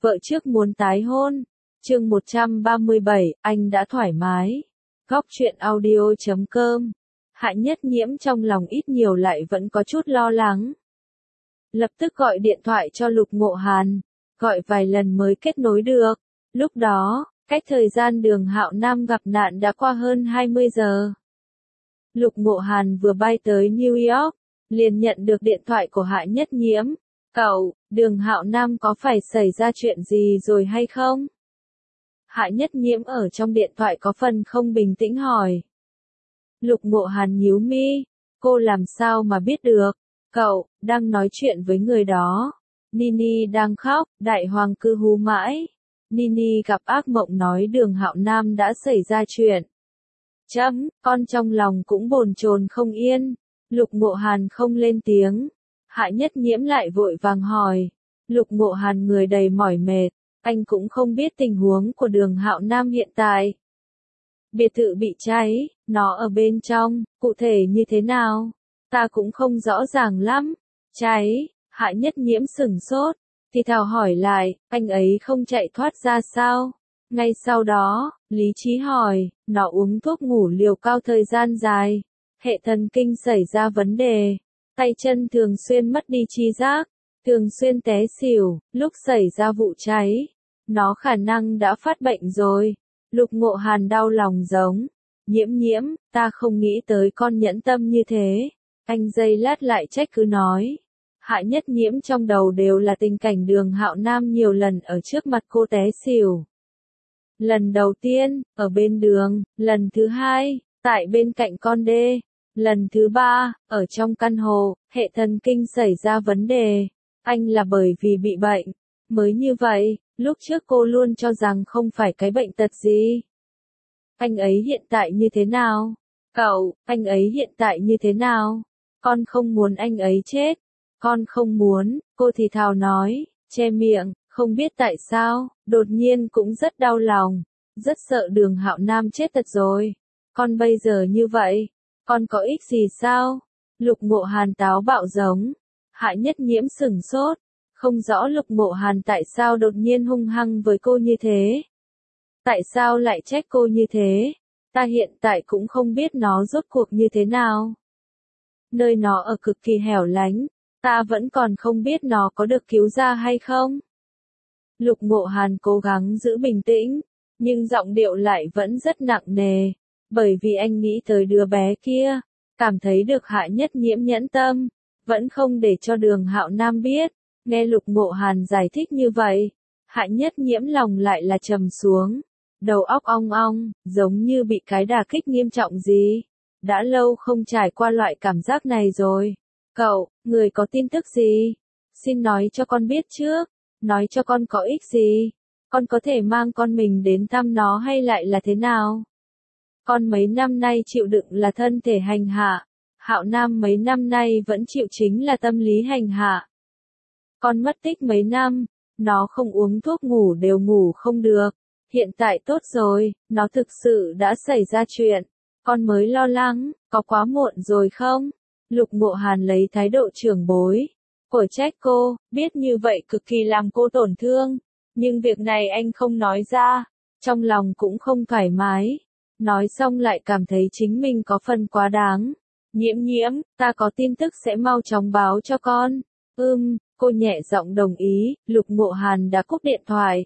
vợ trước muốn tái hôn. Chương 137, anh đã thoải mái. Góc truyện audio.com. Hạ Nhất Nhiễm trong lòng ít nhiều lại vẫn có chút lo lắng. Lập tức gọi điện thoại cho Lục Ngộ Hàn, gọi vài lần mới kết nối được. Lúc đó, cách thời gian Đường Hạo Nam gặp nạn đã qua hơn 20 giờ. Lục Ngộ Hàn vừa bay tới New York, liền nhận được điện thoại của Hạ Nhất Nhiễm. Cậu, Đường Hạo Nam có phải xảy ra chuyện gì rồi hay không? Hạ Nhất Nhiễm ở trong điện thoại có phần không bình tĩnh hỏi. Lục Ngộ Hàn nhíu mi, cô làm sao mà biết được? Cậu, đang nói chuyện với người đó. Nini đang khóc, đại hoàng cư hú mãi. Nini gặp ác mộng nói Đường Hạo Nam đã xảy ra chuyện. Con trong lòng cũng bồn chồn không yên. Lục Ngộ Hàn không lên tiếng. Hạ Nhất Nhiễm lại vội vàng hỏi. Lục Ngộ Hàn người đầy mỏi mệt, anh cũng không biết tình huống của Đường Hạo Nam hiện tại. Biệt thự bị cháy, nó ở bên trong, cụ thể như thế nào? Ta cũng không rõ ràng lắm. Cháy, Hạ Nhất Nhiễm sửng sốt, thì thào hỏi lại, anh ấy không chạy thoát ra sao? Ngay sau đó, lý trí hỏi, nó uống thuốc ngủ liều cao thời gian dài, hệ thần kinh xảy ra vấn đề, tay chân thường xuyên mất đi tri giác, thường xuyên té xỉu, lúc xảy ra vụ cháy, nó khả năng đã phát bệnh rồi. Lục Ngộ Hàn đau lòng giống, Nhiễm, ta không nghĩ tới con nhẫn tâm như thế. Anh giây lát lại trách cứ nói. Hạ Nhất Nhiễm trong đầu đều là tình cảnh Đường Hạo Nam nhiều lần ở trước mặt cô té xỉu. Lần đầu tiên, ở bên đường, lần thứ hai, tại bên cạnh con đê, lần thứ ba, ở trong căn hộ, hệ thần kinh xảy ra vấn đề. Anh là bởi vì bị bệnh, mới như vậy, lúc trước cô luôn cho rằng không phải cái bệnh tật gì. Anh ấy hiện tại như thế nào? Cậu, anh ấy hiện tại như thế nào? Con không muốn anh ấy chết. Con không muốn, cô thì thào nói, che miệng, không biết tại sao, đột nhiên cũng rất đau lòng, rất sợ Đường Hạo Nam chết thật rồi. Con bây giờ như vậy, con có ích gì sao? Lục Ngộ Hàn táo bạo giống. Hạ Nhất Nhiễm sửng sốt, không rõ Lục Ngộ Hàn tại sao đột nhiên hung hăng với cô như thế. Tại sao lại trách cô như thế? Ta hiện tại cũng không biết nó rốt cuộc như thế nào. Nơi nó ở cực kỳ hẻo lánh, ta vẫn còn không biết nó có được cứu ra hay không. Lục Ngộ Hàn cố gắng giữ bình tĩnh, nhưng giọng điệu lại vẫn rất nặng nề, bởi vì anh nghĩ tới đứa bé kia, cảm thấy được Hạ Nhất Nhiễm nhẫn tâm, vẫn không để cho Đường Hạo Nam biết. Nghe Lục Ngộ Hàn giải thích như vậy, Hạ Nhất Nhiễm lòng lại là trầm xuống, đầu óc ong ong, giống như bị cái đả kích nghiêm trọng gì. Đã lâu không trải qua loại cảm giác này rồi. Cậu, người có tin tức gì? Xin nói cho con biết trước, nói cho con có ích gì? Con có thể mang con mình đến thăm nó hay lại là thế nào? Con mấy năm nay chịu đựng là thân thể hành hạ, Hạo Nam mấy năm nay vẫn chịu chính là tâm lý hành hạ. Con mất tích mấy năm, nó không uống thuốc ngủ đều ngủ không được. Hiện tại tốt rồi, nó thực sự đã xảy ra chuyện. Con mới lo lắng, có quá muộn rồi không? Lục Ngộ Hàn lấy thái độ trưởng bối, của trách cô, biết như vậy cực kỳ làm cô tổn thương. Nhưng việc này anh không nói ra, trong lòng cũng không thoải mái. Nói xong lại cảm thấy chính mình có phần quá đáng. Nhiễm, ta có tin tức sẽ mau chóng báo cho con. Cô nhẹ giọng đồng ý, Lục Ngộ Hàn đã cúp điện thoại.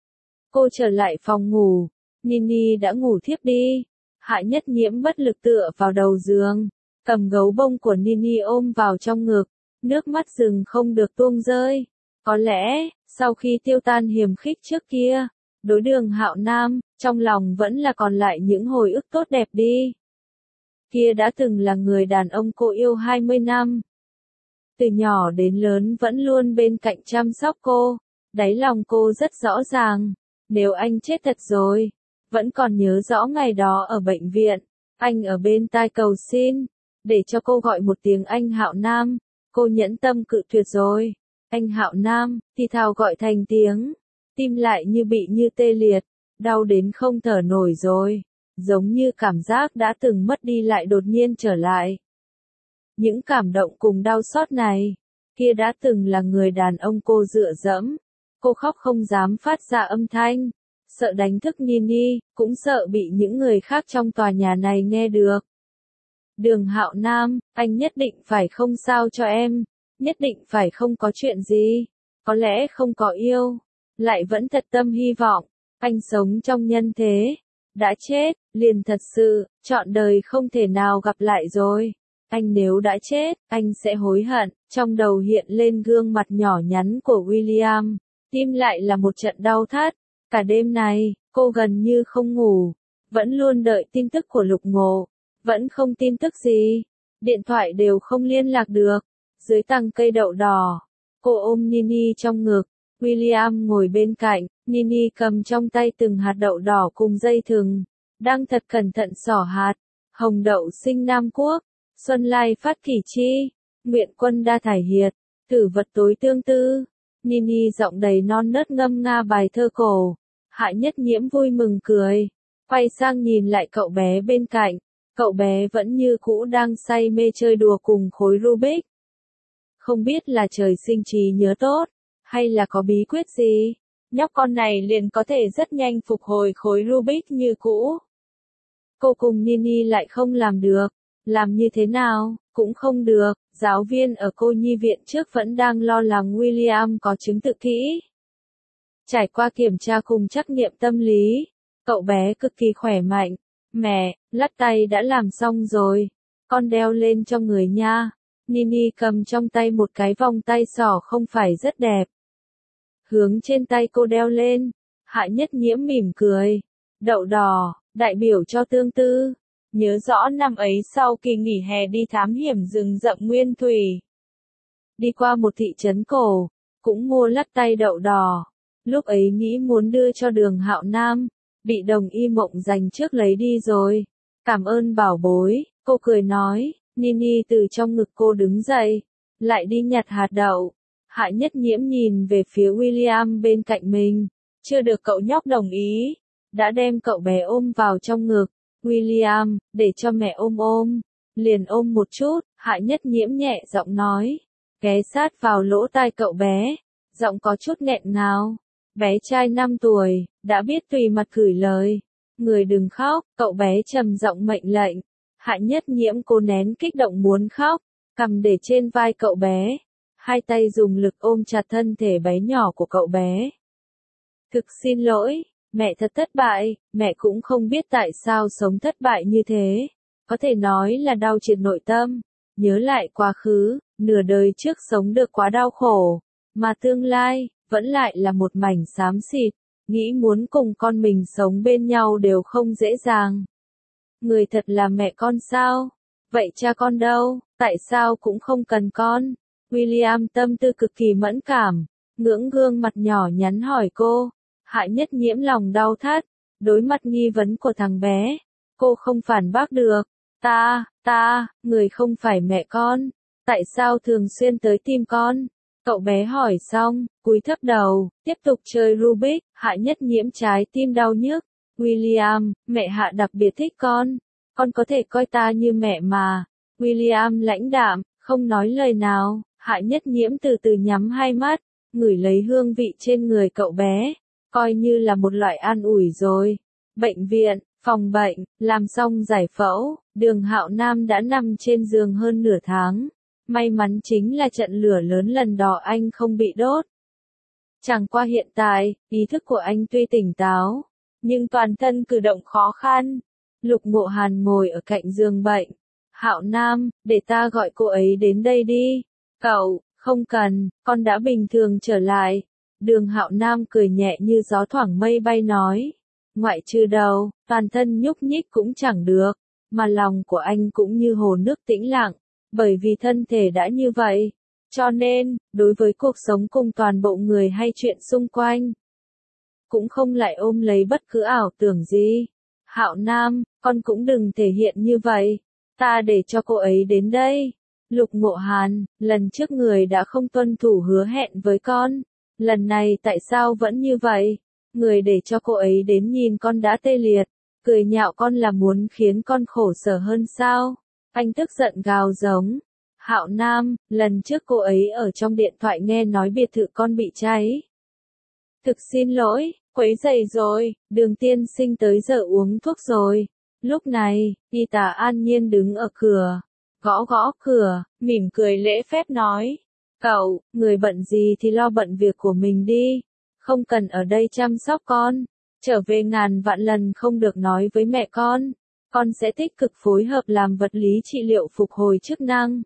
Cô trở lại phòng ngủ, Nini đã ngủ thiếp đi. Hạ Nhất Nhiễm bất lực tựa vào đầu giường, cầm gấu bông của Nini ôm vào trong ngực, nước mắt rừng không được tuôn rơi. Có lẽ, sau khi tiêu tan hiềm khích trước kia, đối Đường Hạo Nam, trong lòng vẫn là còn lại những hồi ức tốt đẹp đi. Kia đã từng là người đàn ông cô yêu 20 năm. Từ nhỏ đến lớn vẫn luôn bên cạnh chăm sóc cô, đáy lòng cô rất rõ ràng, nếu anh chết thật rồi, vẫn còn nhớ rõ ngày đó ở bệnh viện, anh ở bên tai cầu xin, để cho cô gọi một tiếng anh Hạo Nam, cô nhẫn tâm cự tuyệt rồi. Anh Hạo Nam, thì thào gọi thành tiếng, tim lại như bị như tê liệt, đau đến không thở nổi rồi, giống như cảm giác đã từng mất đi lại đột nhiên trở lại. Những cảm động cùng đau xót này, kia đã từng là người đàn ông cô dựa dẫm, Cô khóc không dám phát ra âm thanh, sợ đánh thức Nini, cũng sợ bị những người khác trong tòa nhà này nghe được. Đường Hạo Nam, anh nhất định phải không sao cho em, nhất định phải không có chuyện gì, có lẽ không có yêu, lại vẫn thật tâm hy vọng, anh sống trong nhân thế, đã chết, liền thật sự, trọn đời không thể nào gặp lại rồi. Anh nếu đã chết, anh sẽ hối hận, trong đầu hiện lên gương mặt nhỏ nhắn của William, tim lại là một trận đau thắt. Cả đêm này, cô gần như không ngủ, vẫn luôn đợi tin tức của Lục Ngộ, vẫn không tin tức gì, điện thoại đều không liên lạc được. Dưới tầng cây đậu đỏ, cô ôm Nini trong ngực, William ngồi bên cạnh, Nini cầm trong tay từng hạt đậu đỏ cùng dây thừng, đang thật cẩn thận xỏ hạt. Hồng đậu sinh Nam Quốc, xuân lai phát kỷ chi, nguyện quân đa thải hiệt, tử vật tối tương tư. Nini giọng đầy non nớt ngâm nga bài thơ cổ. Hạ Nhất Nhiễm vui mừng cười, quay sang nhìn lại cậu bé bên cạnh, cậu bé vẫn như cũ đang say mê chơi đùa cùng khối Rubik. Không biết là trời sinh trí nhớ tốt, hay là có bí quyết gì, nhóc con này liền có thể rất nhanh phục hồi khối Rubik như cũ. Cô cùng Nini lại không làm được, làm như thế nào, cũng không được, giáo viên ở cô nhi viện trước vẫn đang lo lắng William có chứng tự kỷ. Trải qua kiểm tra cùng trắc nghiệm tâm lý, cậu bé cực kỳ khỏe mạnh. Mẹ, lắc tay đã làm xong rồi, con đeo lên cho người nha. Nini cầm trong tay một cái vòng tay sỏ không phải rất đẹp. Hướng trên tay cô đeo lên, Hạ Nhất Nhiễm mỉm cười. Đậu đỏ, đại biểu cho tương tư. Nhớ rõ năm ấy sau kỳ nghỉ hè đi thám hiểm rừng rậm Nguyên Thủy. Đi qua một thị trấn cổ, cũng mua lắc tay đậu đỏ. Lúc ấy nghĩ muốn đưa cho Đường Hạo Nam, bị Đồng Y Mộng dành trước lấy đi rồi. Cảm ơn bảo bối, cô cười nói. Nini từ trong ngực cô đứng dậy, lại đi nhặt hạt đậu. Hạ Nhất Nhiễm nhìn về phía William bên cạnh mình, chưa được cậu nhóc đồng ý, đã đem cậu bé ôm vào trong ngực. William, để cho mẹ ôm ôm, liền ôm một chút. Hạ Nhất Nhiễm nhẹ giọng nói, ghé sát vào lỗ tai cậu bé, giọng có chút nghẹn ngào. Bé trai 5 tuổi, đã biết tùy mặt gửi lời. Người đừng khóc, cậu bé trầm giọng mệnh lệnh. Hạ Nhất Nhiễm cố nén kích động muốn khóc, cầm để trên vai cậu bé, hai tay dùng lực ôm chặt thân thể bé nhỏ của cậu bé. Thực xin lỗi, mẹ thật thất bại, mẹ cũng không biết tại sao sống thất bại như thế. Có thể nói là đau triệt nội tâm, nhớ lại quá khứ, nửa đời trước sống được quá đau khổ, mà tương lai, vẫn lại là một mảnh xám xịt, nghĩ muốn cùng con mình sống bên nhau đều không dễ dàng. Người thật là mẹ con sao? Vậy cha con đâu, tại sao cũng không cần con? William tâm tư cực kỳ mẫn cảm, ngưỡng gương mặt nhỏ nhắn hỏi cô. Hạ Nhất Nhiễm lòng đau thắt, đối mặt nghi vấn của thằng bé, cô không phản bác được. Người không phải mẹ con, tại sao thường xuyên tới tìm con? Cậu bé hỏi xong, cúi thấp đầu, tiếp tục chơi Rubik. Hạ Nhất Nhiễm trái tim đau nhức. William, mẹ Hạ đặc biệt thích con có thể coi ta như mẹ mà. William lãnh đạm, không nói lời nào. Hạ Nhất Nhiễm từ từ nhắm hai mắt, ngửi lấy hương vị trên người cậu bé, coi như là một loại an ủi rồi. Bệnh viện, phòng bệnh, làm xong giải phẫu, Đường Hạo Nam đã nằm trên giường hơn nửa tháng. May mắn chính là trận lửa lớn lần đó anh không bị đốt. Chẳng qua hiện tại, ý thức của anh tuy tỉnh táo, nhưng toàn thân cử động khó khăn. Lục Ngộ Hàn ngồi ở cạnh giường bệnh. Hạo Nam, để ta gọi cô ấy đến đây đi. Cậu, không cần, con đã bình thường trở lại. Đường Hạo Nam cười nhẹ như gió thoảng mây bay nói. Ngoại trừ đầu, toàn thân nhúc nhích cũng chẳng được, mà lòng của anh cũng như hồ nước tĩnh lặng, bởi vì thân thể đã như vậy. Cho nên, đối với cuộc sống cùng toàn bộ người hay chuyện xung quanh, cũng không lại ôm lấy bất cứ ảo tưởng gì. Hạo Nam, con cũng đừng thể hiện như vậy. Ta để cho cô ấy đến đây. Lục Ngộ Hàn, lần trước người đã không tuân thủ hứa hẹn với con. Lần này tại sao vẫn như vậy? Người để cho cô ấy đến nhìn con đã tê liệt. Cười nhạo con là muốn khiến con khổ sở hơn sao? Anh tức giận gào giống. Hạo Nam, lần trước cô ấy ở trong điện thoại nghe nói biệt thự con bị cháy. Thực xin lỗi, quấy rầy rồi, Đường tiên sinh tới giờ uống thuốc rồi. Lúc này, y tá An Nhiên đứng ở cửa, gõ gõ cửa, mỉm cười lễ phép nói. Cậu, người bận gì thì lo bận việc của mình đi, không cần ở đây chăm sóc con. Trở về ngàn vạn lần không được nói với mẹ con sẽ tích cực phối hợp làm vật lý trị liệu phục hồi chức năng.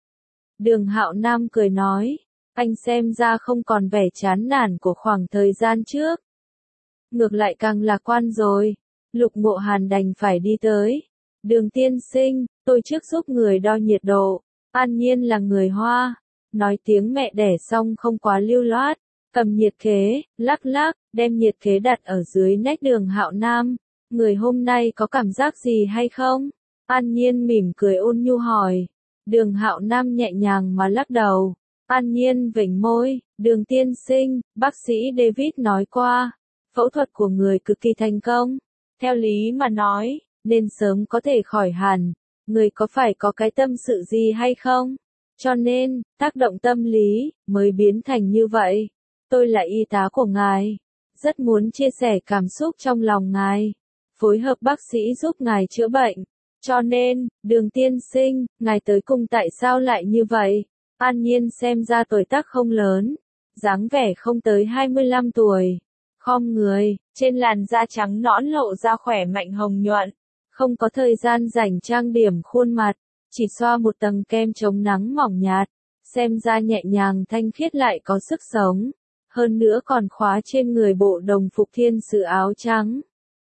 Đường Hạo Nam cười nói, anh xem ra không còn vẻ chán nản của khoảng thời gian trước. Ngược lại càng lạc quan rồi. Lục Ngộ Hàn đành phải đi tới. Đường tiên sinh, tôi trước giúp người đo nhiệt độ. An Nhiên là người Hoa. Nói tiếng mẹ đẻ xong không quá lưu loát. Cầm nhiệt kế, lắc lắc, đem nhiệt kế đặt ở dưới nách Đường Hạo Nam. Người hôm nay có cảm giác gì hay không? An Nhiên mỉm cười ôn nhu hỏi. Đường Hạo Nam nhẹ nhàng mà lắc đầu. An Nhiên vểnh môi, Đường tiên sinh, bác sĩ David nói qua. Phẫu thuật của người cực kỳ thành công. Theo lý mà nói, nên sớm có thể khỏi hẳn. Người có phải có cái tâm sự gì hay không? Cho nên, tác động tâm lý, mới biến thành như vậy. Tôi là y tá của ngài. Rất muốn chia sẻ cảm xúc trong lòng ngài. Phối hợp bác sĩ giúp ngài chữa bệnh. Cho nên, Đường tiên sinh, ngài tới cùng tại sao lại như vậy? An Nhiên xem ra tuổi tác không lớn. Dáng vẻ không tới 25 tuổi. Khom người, trên làn da trắng nõn lộ ra khỏe mạnh hồng nhuận. Không có thời gian rảnh trang điểm khuôn mặt. Chỉ xoa một tầng kem chống nắng mỏng nhạt. Xem ra nhẹ nhàng thanh khiết lại có sức sống. Hơn nữa còn khóa trên người bộ đồng phục thiên sứ áo trắng.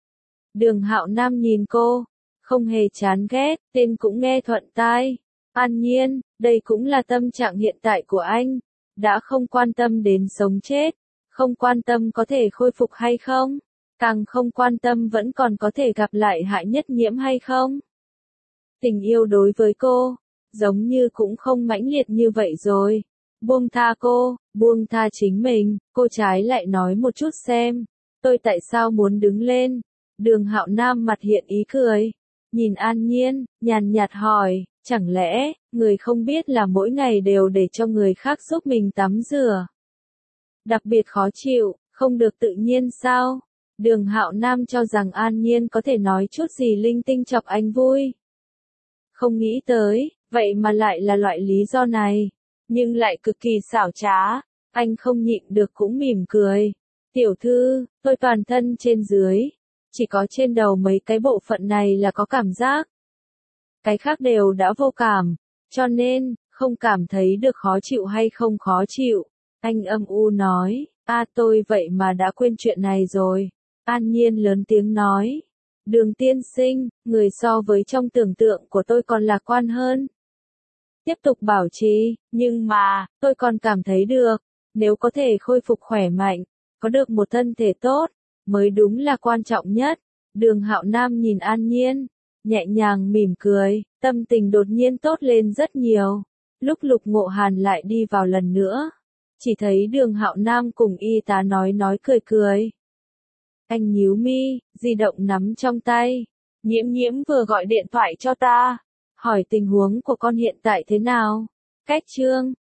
Đường Hạo Nam nhìn cô, không hề chán ghét, tên cũng nghe thuận tai. An Nhiên, đây cũng là tâm trạng hiện tại của anh. Đã không quan tâm đến sống chết, không quan tâm có thể khôi phục hay không, càng không quan tâm vẫn còn có thể gặp lại Hạ Nhất Nhiễm hay không. Tình yêu đối với cô, giống như cũng không mãnh liệt như vậy rồi. Buông tha cô, buông tha chính mình, cô trái lại nói một chút xem. Tôi tại sao muốn đứng lên? Đường Hạo Nam mặt hiện ý cười. Nhìn An Nhiên, nhàn nhạt hỏi, chẳng lẽ, người không biết là mỗi ngày đều để cho người khác giúp mình tắm rửa? Đặc biệt khó chịu, không được tự nhiên sao? Đường Hạo Nam cho rằng An Nhiên có thể nói chút gì linh tinh chọc anh vui. Không nghĩ tới, vậy mà lại là loại lý do này. Nhưng lại cực kỳ xảo trá. Anh không nhịn được cũng mỉm cười. Tiểu thư, tôi toàn thân trên dưới. Chỉ có trên đầu mấy cái bộ phận này là có cảm giác. Cái khác đều đã vô cảm. Cho nên, không cảm thấy được khó chịu hay không khó chịu. Anh âm u nói, tôi vậy mà đã quên chuyện này rồi. An Nhiên lớn tiếng nói. Đường tiên sinh, người so với trong tưởng tượng của tôi còn lạc quan hơn. Tiếp tục bảo trì, nhưng mà, tôi còn cảm thấy được. Nếu có thể khôi phục khỏe mạnh, có được một thân thể tốt, mới đúng là quan trọng nhất. Đường Hạo Nam nhìn An Nhiên, nhẹ nhàng mỉm cười, tâm tình đột nhiên tốt lên rất nhiều. Lúc Lục Ngộ Hàn lại đi vào lần nữa, chỉ thấy Đường Hạo Nam cùng y tá nói cười cười. Anh nhíu mi, di động nắm trong tay. Nhiễm Nhiễm vừa gọi điện thoại cho ta, hỏi tình huống của con hiện tại thế nào. Cách chương